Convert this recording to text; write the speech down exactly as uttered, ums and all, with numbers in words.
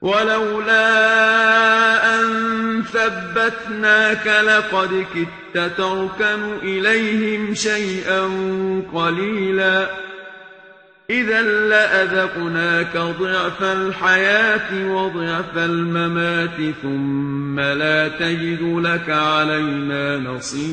ولولا أن ثبتناك لقد كدت تركن إليهم شيئا قليلا إذا لأذقناك ضعف الحياة وضعف الممات ثم لا تجد لك علينا نصيرا.